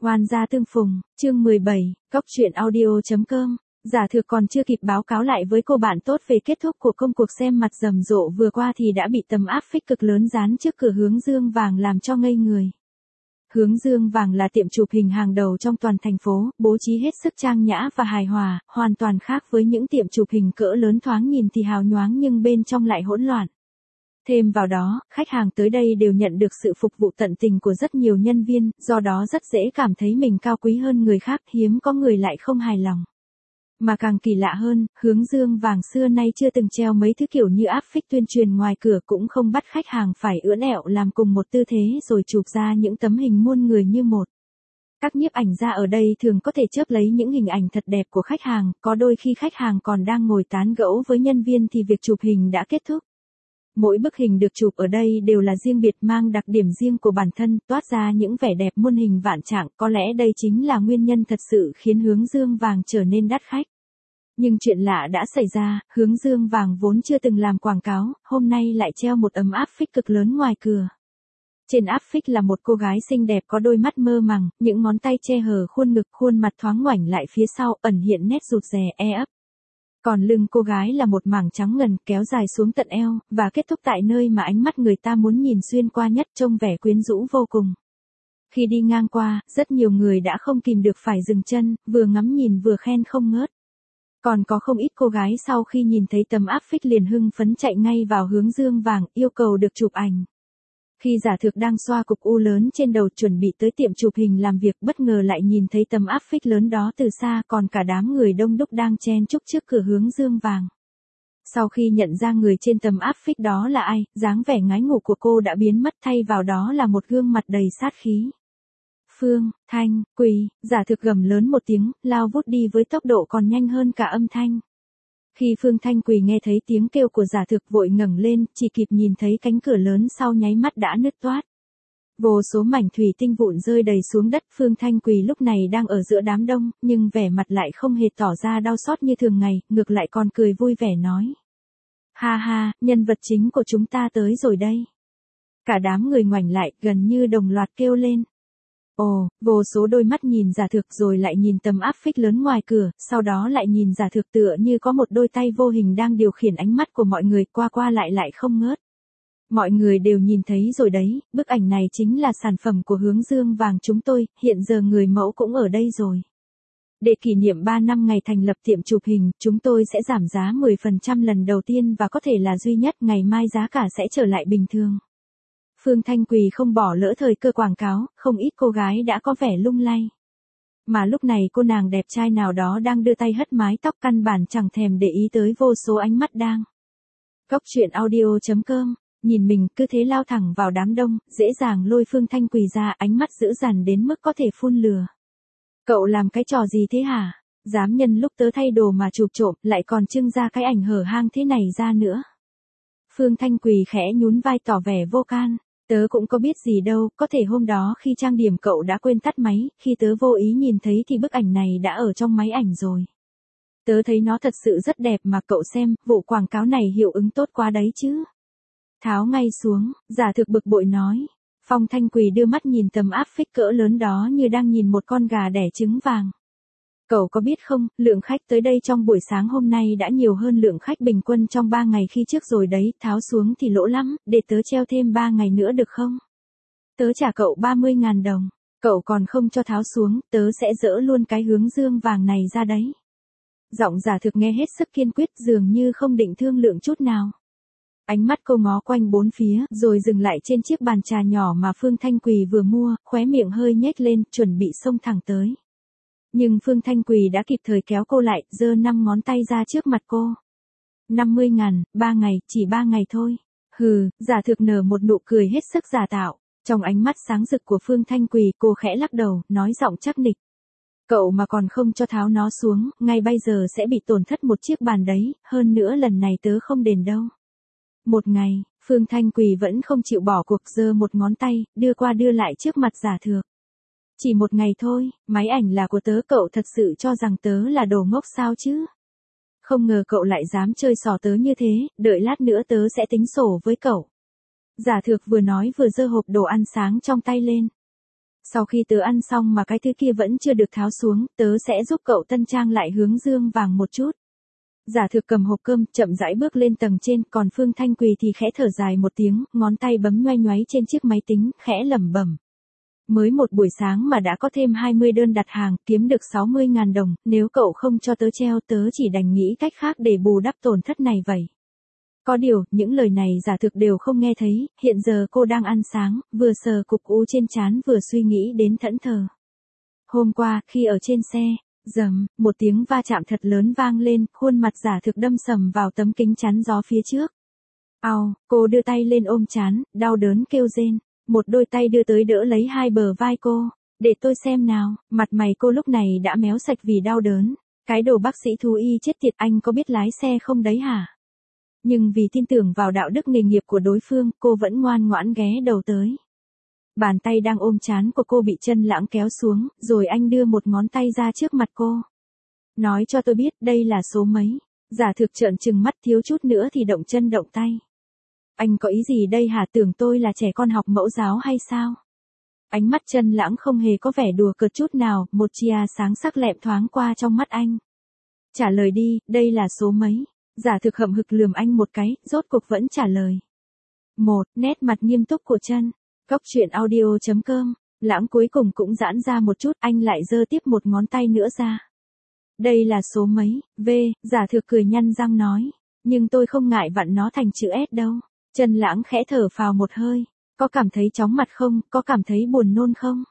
Oan gia tương phùng, chương 17, Cóc truyện audio.com. Giả Thược còn chưa kịp báo cáo lại với cô bạn tốt về kết thúc của công cuộc xem mặt rầm rộ vừa qua thì đã bị tấm áp phích cực lớn dán trước cửa Hướng Dương Vàng làm cho ngây người. Hướng Dương Vàng là tiệm chụp hình hàng đầu trong toàn thành phố, bố trí hết sức trang nhã và hài hòa, hoàn toàn khác với những tiệm chụp hình cỡ lớn thoáng nhìn thì hào nhoáng nhưng bên trong lại hỗn loạn. Thêm vào đó, khách hàng tới đây đều nhận được sự phục vụ tận tình của rất nhiều nhân viên, do đó rất dễ cảm thấy mình cao quý hơn người khác, hiếm có người lại không hài lòng. Mà càng kỳ lạ hơn, Hướng Dương Vàng xưa nay chưa từng treo mấy thứ kiểu như áp phích tuyên truyền ngoài cửa, cũng không bắt khách hàng phải ưỡn ẹo làm cùng một tư thế rồi chụp ra những tấm hình muôn người như một. Các nhiếp ảnh gia ở đây thường có thể chớp lấy những hình ảnh thật đẹp của khách hàng, có đôi khi khách hàng còn đang ngồi tán gẫu với nhân viên thì việc chụp hình đã kết thúc. Mỗi bức hình được chụp ở đây đều là riêng biệt, mang đặc điểm riêng của bản thân, toát ra những vẻ đẹp muôn hình vạn trạng, có lẽ đây chính là nguyên nhân thật sự khiến Hướng Dương Vàng trở nên đắt khách. Nhưng chuyện lạ đã xảy ra, Hướng Dương Vàng vốn chưa từng làm quảng cáo, hôm nay lại treo một tấm áp phích cực lớn ngoài cửa. Trên áp phích là một cô gái xinh đẹp có đôi mắt mơ màng, những ngón tay che hở khuôn ngực, khuôn mặt thoáng ngoảnh lại phía sau, ẩn hiện nét rụt rè ấp. Còn lưng cô gái là một mảng trắng ngần kéo dài xuống tận eo, và kết thúc tại nơi mà ánh mắt người ta muốn nhìn xuyên qua nhất, trông vẻ quyến rũ vô cùng. Khi đi ngang qua, rất nhiều người đã không kìm được phải dừng chân, vừa ngắm nhìn vừa khen không ngớt. Còn có không ít cô gái sau khi nhìn thấy tấm áp phích liền hưng phấn chạy ngay vào Hướng Dương Vàng, yêu cầu được chụp ảnh. Khi Giả Thược đang xoa cục u lớn trên đầu chuẩn bị tới tiệm chụp hình làm việc, bất ngờ lại nhìn thấy tấm áp phích lớn đó từ xa, còn cả đám người đông đúc đang chen chúc trước cửa Hướng Dương Vàng. Sau khi nhận ra người trên tấm áp phích đó là ai, dáng vẻ ngái ngủ của cô đã biến mất, thay vào đó là một gương mặt đầy sát khí. Phương Thanh Quỳ, Giả Thược gầm lớn một tiếng, lao vút đi với tốc độ còn nhanh hơn cả âm thanh. Khi Phương Thanh Quỳ nghe thấy tiếng kêu của Giả Thược vội ngẩng lên, chỉ kịp nhìn thấy cánh cửa lớn sau nháy mắt đã nứt toát. Vô số mảnh thủy tinh vụn rơi đầy xuống đất. Phương Thanh Quỳ lúc này đang ở giữa đám đông, nhưng vẻ mặt lại không hề tỏ ra đau xót như thường ngày, ngược lại còn cười vui vẻ nói. Ha ha, nhân vật chính của chúng ta tới rồi đây. Cả đám người ngoảnh lại, gần như đồng loạt kêu lên. Ồ, vô số đôi mắt nhìn Giả Thược rồi lại nhìn tấm áp phích lớn ngoài cửa, sau đó lại nhìn Giả Thược tựa như có một đôi tay vô hình đang điều khiển ánh mắt của mọi người, qua qua lại không ngớt. Mọi người đều nhìn thấy rồi đấy, bức ảnh này chính là sản phẩm của Hướng Dương Vàng chúng tôi, hiện giờ người mẫu cũng ở đây rồi. Để kỷ niệm 3 năm ngày thành lập tiệm chụp hình, chúng tôi sẽ giảm giá 10% lần đầu tiên và có thể là duy nhất, ngày mai giá cả sẽ trở lại bình thường. Phương Thanh Quỳ không bỏ lỡ thời cơ quảng cáo, không ít cô gái đã có vẻ lung lay. Mà lúc này cô nàng đẹp trai nào đó đang đưa tay hất mái tóc, căn bản chẳng thèm để ý tới vô số ánh mắt đang. Cóc truyện audio.com, nhìn mình cứ thế lao thẳng vào đám đông, dễ dàng lôi Phương Thanh Quỳ ra, ánh mắt dữ dằn đến mức có thể phun lửa. Cậu làm cái trò gì thế hả? Dám nhân lúc tớ thay đồ mà chụp trộm, lại còn trưng ra cái ảnh hở hang thế này ra nữa. Phương Thanh Quỳ khẽ nhún vai tỏ vẻ vô can. Tớ cũng có biết gì đâu, có thể hôm đó khi trang điểm cậu đã quên tắt máy, khi tớ vô ý nhìn thấy thì bức ảnh này đã ở trong máy ảnh rồi. Tớ thấy nó thật sự rất đẹp mà cậu xem, vụ quảng cáo này hiệu ứng tốt quá đấy chứ. Tháo ngay xuống, Giả Thực bực bội nói. Phong Thanh Quỳ đưa mắt nhìn tấm áp phích cỡ lớn đó như đang nhìn một con gà đẻ trứng vàng. Cậu có biết không, lượng khách tới đây trong buổi sáng hôm nay đã nhiều hơn lượng khách bình quân trong 3 ngày khi trước rồi đấy, tháo xuống thì lỗ lắm, để tớ treo thêm 3 ngày nữa được không? Tớ trả cậu 30.000 đồng, cậu còn không cho tháo xuống, tớ sẽ dỡ luôn cái Hướng Dương Vàng này ra đấy. Giọng Giả Thực nghe hết sức kiên quyết, dường như không định thương lượng chút nào. Ánh mắt cô ngó quanh bốn phía, rồi dừng lại trên chiếc bàn trà nhỏ mà Phương Thanh Quỳ vừa mua, khóe miệng hơi nhếch lên, chuẩn bị xông thẳng tới. Nhưng Phương Thanh Quỳ đã kịp thời kéo cô lại, giơ 5 ngón tay ra trước mặt cô. 50.000, 3 ngày, chỉ 3 ngày thôi. Hừ, Giả Thực nở một nụ cười hết sức giả tạo. Trong ánh mắt sáng rực của Phương Thanh Quỳ, cô khẽ lắc đầu, nói giọng chắc nịch. Cậu mà còn không cho tháo nó xuống, ngay bây giờ sẽ bị tổn thất một chiếc bàn đấy, hơn nữa lần này tớ không đền đâu. Một ngày, Phương Thanh Quỳ vẫn không chịu bỏ cuộc, giơ một ngón tay, đưa qua đưa lại trước mặt Giả Thược. Chỉ một ngày thôi, máy ảnh là của tớ, cậu thật sự cho rằng tớ là đồ ngốc sao chứ? Không ngờ cậu lại dám chơi xỏ tớ như thế, đợi lát nữa tớ sẽ tính sổ với cậu. Giả Thược vừa nói vừa giơ hộp đồ ăn sáng trong tay lên. Sau khi tớ ăn xong mà cái thứ kia vẫn chưa được tháo xuống, tớ sẽ giúp cậu tân trang lại hướng dương vàng một chút. Giả thực cầm hộp cơm, chậm rãi bước lên tầng trên, còn Phương Thanh Quỳ thì khẽ thở dài một tiếng, ngón tay bấm nhoay nhoáy trên chiếc máy tính, khẽ lẩm bẩm. Mới một buổi sáng mà đã có thêm 20 đơn đặt hàng, kiếm được 60.000 đồng, nếu cậu không cho tớ treo tớ chỉ đành nghĩ cách khác để bù đắp tổn thất này vậy. Có điều, những lời này giả thực đều không nghe thấy, hiện giờ cô đang ăn sáng, vừa sờ cục u trên trán vừa suy nghĩ đến thẫn thờ. Hôm qua, khi ở trên xe, rầm, một tiếng va chạm thật lớn vang lên, khuôn mặt giả thực đâm sầm vào tấm kính chắn gió phía trước. Ao, cô đưa tay lên ôm trán, đau đớn kêu rên. Một đôi tay đưa tới đỡ lấy hai bờ vai cô. Để tôi xem nào, mặt mày cô lúc này đã méo sạch vì đau đớn. Cái đồ bác sĩ thú y chết tiệt, anh có biết lái xe không đấy hả? Nhưng vì tin tưởng vào đạo đức nghề nghiệp của đối phương, cô vẫn ngoan ngoãn ghé đầu tới. Bàn tay đang ôm trán của cô bị Trân Lãng kéo xuống, rồi anh đưa một ngón tay ra trước mặt cô. Nói cho tôi biết đây là số mấy. Giả thực trợn trừng mắt thiếu chút nữa thì động chân động tay. Anh có ý gì đây hả, tưởng tôi là trẻ con học mẫu giáo hay sao? Ánh mắt Trân Lãng không hề có vẻ đùa cợt chút nào, một chia sáng sắc lẹm thoáng qua trong mắt anh. Trả lời đi, đây là số mấy? Giả thực hậm hực lườm anh một cái, rốt cuộc vẫn trả lời. Một, nét mặt nghiêm túc của Trân. Cóc truyện audio.com, Lãng cuối cùng cũng giãn ra một chút, anh lại giơ tiếp một ngón tay nữa ra. Đây là số mấy? V, giả thực cười nhăn răng nói. Nhưng tôi không ngại vặn nó thành chữ S đâu. Trân Lãng khẽ thở phào một hơi. Có cảm thấy chóng mặt không, có cảm thấy buồn nôn không?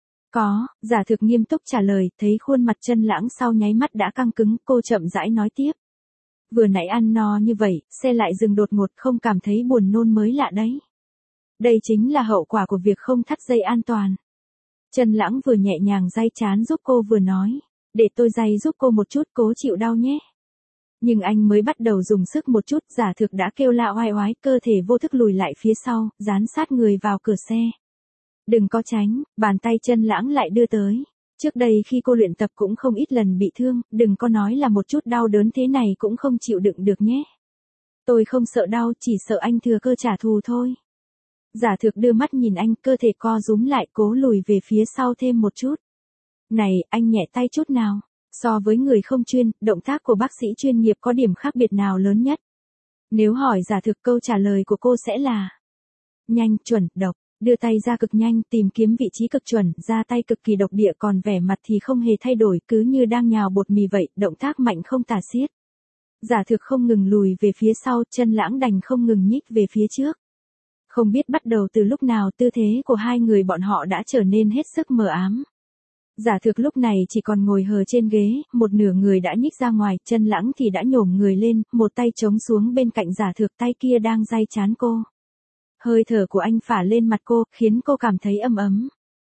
Có, giả thực nghiêm túc trả lời, thấy khuôn mặt Trân Lãng sau nháy mắt đã căng cứng, cô chậm rãi nói tiếp. Vừa nãy ăn no như vậy, xe lại dừng đột ngột, không cảm thấy buồn nôn mới lạ đấy. Đây chính là hậu quả của việc không thắt dây an toàn. Trân Lãng vừa nhẹ nhàng day trán giúp cô vừa nói. Để tôi day giúp cô một chút, cố chịu đau nhé. Nhưng anh mới bắt đầu dùng sức một chút, giả thực đã kêu la oai oái, cơ thể vô thức lùi lại phía sau, dán sát người vào cửa xe. Đừng có tránh, bàn tay Trân Lãng lại đưa tới. Trước đây khi cô luyện tập cũng không ít lần bị thương, đừng có nói là một chút đau đớn thế này cũng không chịu đựng được nhé. Tôi không sợ đau, chỉ sợ anh thừa cơ trả thù thôi. Giả thực đưa mắt nhìn anh, cơ thể co rúm lại, cố lùi về phía sau thêm một chút. Này, anh nhẹ tay chút nào. So với người không chuyên, động tác của bác sĩ chuyên nghiệp có điểm khác biệt nào lớn nhất? Nếu hỏi giả thực, câu trả lời của cô sẽ là nhanh, chuẩn, độc. Đưa tay ra cực nhanh, tìm kiếm vị trí cực chuẩn, ra tay cực kỳ độc địa, còn vẻ mặt thì không hề thay đổi, cứ như đang nhào bột mì vậy, động tác mạnh không tả xiết. Giả thực không ngừng lùi về phía sau, Trân Lãng đành không ngừng nhích về phía trước. Không biết bắt đầu từ lúc nào tư thế của hai người bọn họ đã trở nên hết sức mờ ám. Giả thực lúc này chỉ còn ngồi hờ trên ghế, một nửa người đã nhích ra ngoài, Trân Lãng thì đã nhổm người lên, một tay chống xuống bên cạnh giả thực, tay kia đang day trán cô. Hơi thở của anh phả lên mặt cô, khiến cô cảm thấy ấm ấm.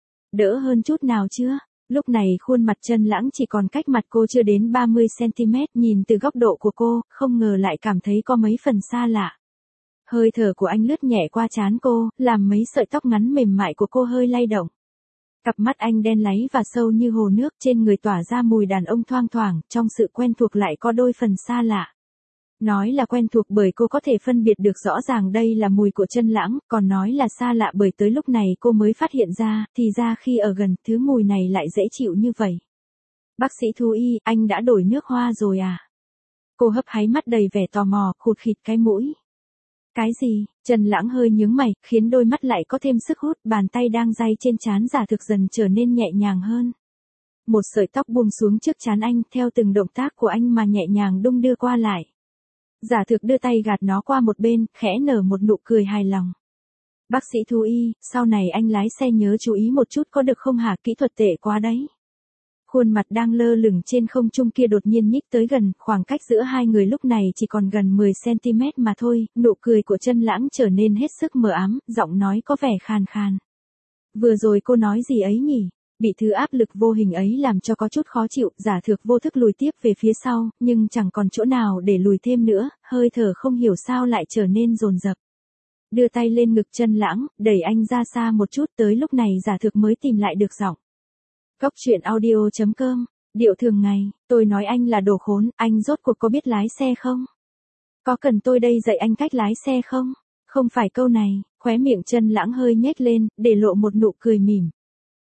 Đỡ hơn chút nào chưa? Lúc này khuôn mặt Trân Lãng chỉ còn cách mặt cô chưa đến 30cm, nhìn từ góc độ của cô, không ngờ lại cảm thấy có mấy phần xa lạ. Hơi thở của anh lướt nhẹ qua trán cô, làm mấy sợi tóc ngắn mềm mại của cô hơi lay động. Cặp mắt anh đen láy và sâu như hồ nước, trên người tỏa ra mùi đàn ông thoang thoảng, trong sự quen thuộc lại có đôi phần xa lạ. Nói là quen thuộc bởi cô có thể phân biệt được rõ ràng đây là mùi của Trân Lãng, còn nói là xa lạ bởi tới lúc này cô mới phát hiện ra, thì ra khi ở gần, thứ mùi này lại dễ chịu như vậy. Bác sĩ thú y, anh đã đổi nước hoa rồi à? Cô hấp háy mắt đầy vẻ tò mò, khụt khịt cái mũi. Cái gì? Trân Lãng hơi nhướng mày, khiến đôi mắt lại có thêm sức hút, bàn tay đang day trên trán giả thực dần trở nên nhẹ nhàng hơn. Một sợi tóc buông xuống trước trán anh, theo từng động tác của anh mà nhẹ nhàng đung đưa qua lại. Giả thực đưa tay gạt nó qua một bên, khẽ nở một nụ cười hài lòng. Bác sĩ thú y, sau này anh lái xe nhớ chú ý một chút có được không hả, kỹ thuật tệ quá đấy. Khuôn mặt đang lơ lửng trên không trung kia đột nhiên nhích tới gần, khoảng cách giữa hai người lúc này chỉ còn gần 10cm mà thôi, nụ cười của Trân Lãng trở nên hết sức mờ ám, giọng nói có vẻ khàn khàn. Vừa rồi cô nói gì ấy nhỉ? Bị thứ áp lực vô hình ấy làm cho có chút khó chịu, giả thực vô thức lùi tiếp về phía sau, nhưng chẳng còn chỗ nào để lùi thêm nữa, hơi thở không hiểu sao lại trở nên dồn dập. Đưa tay lên ngực Trân Lãng, đẩy anh ra xa một chút, tới lúc này giả thực mới tìm lại được giọng. Cóc truyện audio.com, điệu thường ngày, tôi nói anh là đồ khốn, anh rốt cuộc có biết lái xe không? Có cần tôi đây dạy anh cách lái xe không? Không phải câu này, khóe miệng Trân Lãng hơi nhếch lên, để lộ một nụ cười mỉm.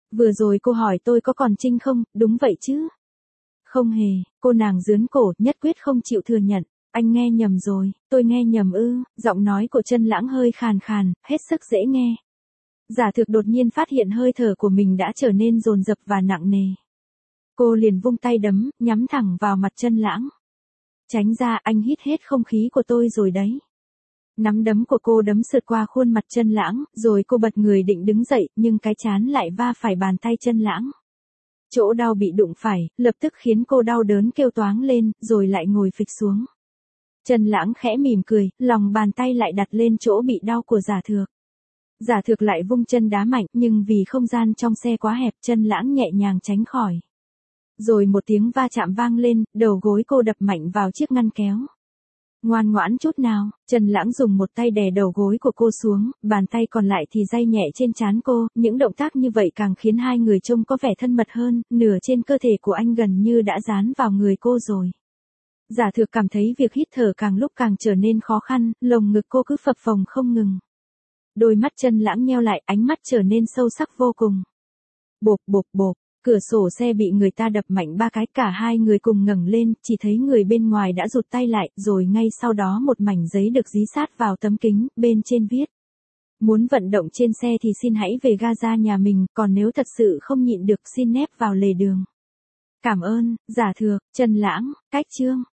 Vừa rồi cô hỏi tôi có còn Trinh không, đúng vậy chứ? Không hề, cô nàng giướn cổ, nhất quyết không chịu thừa nhận. Anh nghe nhầm rồi, tôi nghe nhầm ư? Giọng nói của Chân Lãng hơi khàn khàn, hết sức dễ nghe. Giả Thực đột nhiên phát hiện hơi thở của mình đã trở nên dồn dập và nặng nề. Cô liền vung tay đấm, nhắm thẳng vào mặt Chân Lãng. Tránh ra, anh hít hết không khí của tôi rồi đấy. Nắm đấm của cô đấm sượt qua khuôn mặt Chân Lãng, rồi cô bật người định đứng dậy, nhưng cái trán lại va phải bàn tay Chân Lãng. Chỗ đau bị đụng phải, lập tức khiến cô đau đớn kêu toáng lên, rồi lại ngồi phịch xuống. Chân Lãng khẽ mỉm cười, lòng bàn tay lại đặt lên chỗ bị đau của Giả Thược. Giả Thược lại vung chân đá mạnh, nhưng vì không gian trong xe quá hẹp, Chân Lãng nhẹ nhàng tránh khỏi. Rồi một tiếng va chạm vang lên, đầu gối cô đập mạnh vào chiếc ngăn kéo. Ngoan ngoãn chút nào, Chân Lãng dùng một tay đè đầu gối của cô xuống, bàn tay còn lại thì day nhẹ trên trán cô, những động tác như vậy càng khiến hai người trông có vẻ thân mật hơn, nửa trên cơ thể của anh gần như đã dán vào người cô rồi. Giả Thược cảm thấy việc hít thở càng lúc càng trở nên khó khăn, lồng ngực cô cứ phập phồng không ngừng. Đôi mắt Chân Lãng nheo lại, ánh mắt trở nên sâu sắc vô cùng. Bộp bộp bộp, cửa sổ xe bị người ta đập mạnh 3 cái, cả hai người cùng ngẩng lên, chỉ thấy người bên ngoài đã rụt tay lại, rồi ngay sau đó một mảnh giấy được dí sát vào tấm kính, bên trên viết. Muốn vận động trên xe thì xin hãy về Gaza nhà mình, còn nếu thật sự không nhịn được xin nép vào lề đường. Cảm ơn, Giả Thược, Chân Lãng, cách chương.